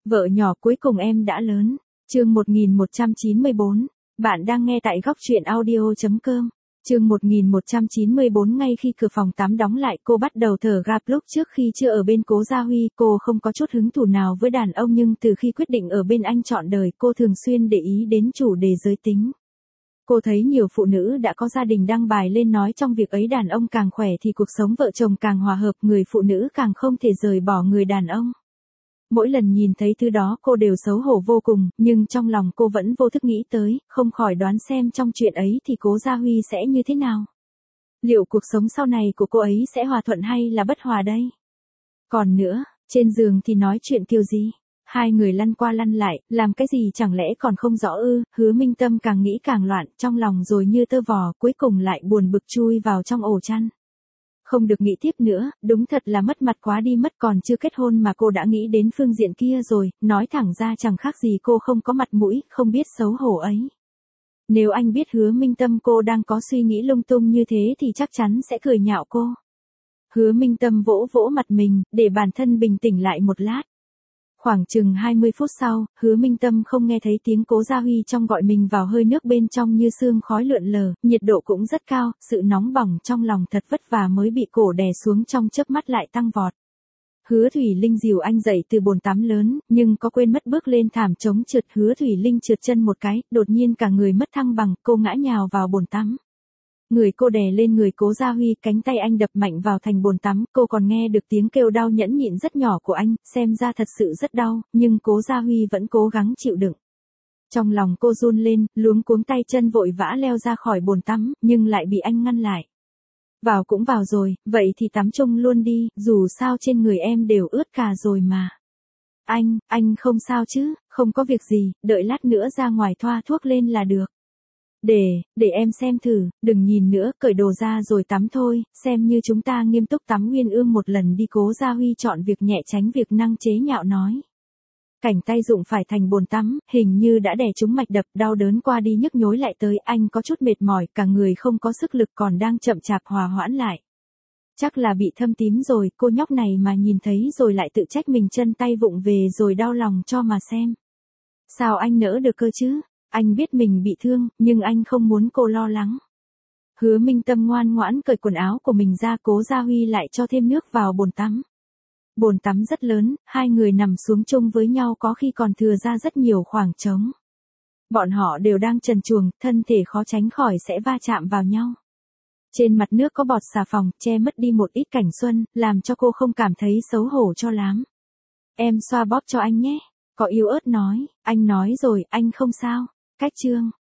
Vợ nhỏ cuối cùng em đã lớn. Chương 1194. Bạn đang nghe tại góc truyện audio.com. Chương 1194. Ngay khi cửa phòng tắm đóng lại, cô bắt đầu thở gấp. Lúc trước khi chưa ở bên Cố Gia Huy, cô không có chút hứng thú nào với đàn ông, nhưng từ khi quyết định ở bên anh trọn đời, cô thường xuyên để ý đến chủ đề giới tính. Cô thấy nhiều phụ nữ đã có gia đình đăng bài lên nói trong việc ấy đàn ông càng khỏe thì cuộc sống vợ chồng càng hòa hợp, người phụ nữ càng không thể rời bỏ người đàn ông. Mỗi lần nhìn thấy thứ đó cô đều xấu hổ vô cùng, nhưng trong lòng cô vẫn vô thức nghĩ tới, không khỏi đoán xem trong chuyện ấy thì Cố Gia Huy sẽ như thế nào. Liệu cuộc sống sau này của cô ấy sẽ hòa thuận hay là bất hòa đây? Còn nữa, trên giường thì nói chuyện kiểu gì? Hai người lăn qua lăn lại, làm cái gì chẳng lẽ còn không rõ ư? Hứa Minh Tâm càng nghĩ càng loạn, trong lòng rồi như tơ vò, cuối cùng lại buồn bực chui vào trong ổ chăn. Không được nghĩ tiếp nữa, đúng thật là mất mặt quá đi mất, còn chưa kết hôn mà cô đã nghĩ đến phương diện kia rồi, nói thẳng ra chẳng khác gì cô không có mặt mũi, không biết xấu hổ ấy. Nếu anh biết Hứa Minh Tâm cô đang có suy nghĩ lung tung như thế thì chắc chắn sẽ cười nhạo cô. Hứa Minh Tâm vỗ vỗ mặt mình, để bản thân bình tĩnh lại một lát. Khoảng chừng 20 phút sau, Hứa Minh Tâm không nghe thấy tiếng Cố Gia Huy trong gọi mình vào, hơi nước bên trong như sương khói lượn lờ, nhiệt độ cũng rất cao, sự nóng bỏng trong lòng thật vất vả mới bị cổ đè xuống trong chớp mắt lại tăng vọt. Hứa Thủy Linh dìu anh dậy từ bồn tắm lớn, nhưng có quên mất bước lên thảm chống trượt. Hứa Thủy Linh trượt chân một cái, đột nhiên cả người mất thăng bằng, cô ngã nhào vào bồn tắm. Người cô đè lên người Cố Gia Huy, cánh tay anh đập mạnh vào thành bồn tắm, cô còn nghe được tiếng kêu đau nhẫn nhịn rất nhỏ của anh, xem ra thật sự rất đau, nhưng Cố Gia Huy vẫn cố gắng chịu đựng. Trong lòng cô run lên, luống cuống tay chân vội vã leo ra khỏi bồn tắm, nhưng lại bị anh ngăn lại. Vào cũng vào rồi, vậy thì tắm chung luôn đi, dù sao trên người em đều ướt cả rồi mà. Anh không sao chứ, không có việc gì, đợi lát nữa ra ngoài thoa thuốc lên là được. Để em xem thử, đừng nhìn nữa, cởi đồ ra rồi tắm thôi, xem như chúng ta nghiêm túc tắm uyên ương một lần đi. Cố Gia Huy chọn việc nhẹ tránh việc năng chế nhạo nói. Cảnh tay dụng phải thành bồn tắm, hình như đã đè trúng mạch đập, đau đớn qua đi nhức nhối lại tới, anh có chút mệt mỏi, cả người không có sức lực, còn đang chậm chạp hòa hoãn lại. Chắc là bị thâm tím rồi, cô nhóc này mà nhìn thấy rồi lại tự trách mình chân tay vụng về rồi đau lòng cho mà xem. Sao anh nỡ được cơ chứ? Anh biết mình bị thương, nhưng anh không muốn cô lo lắng. Hứa Minh Tâm ngoan ngoãn cởi quần áo của mình ra. Cố Gia Huy lại cho thêm nước vào bồn tắm. Bồn tắm rất lớn, hai người nằm xuống chung với nhau, có khi còn thừa ra rất nhiều khoảng trống. Bọn họ đều đang trần truồng, thân thể khó tránh khỏi sẽ va chạm vào nhau. Trên mặt nước có bọt xà phòng, che mất đi một ít cảnh xuân, làm cho cô không cảm thấy xấu hổ cho lắm. Em xoa bóp cho anh nhé. Có yếu ớt nói, anh nói rồi, anh không sao. Cách chương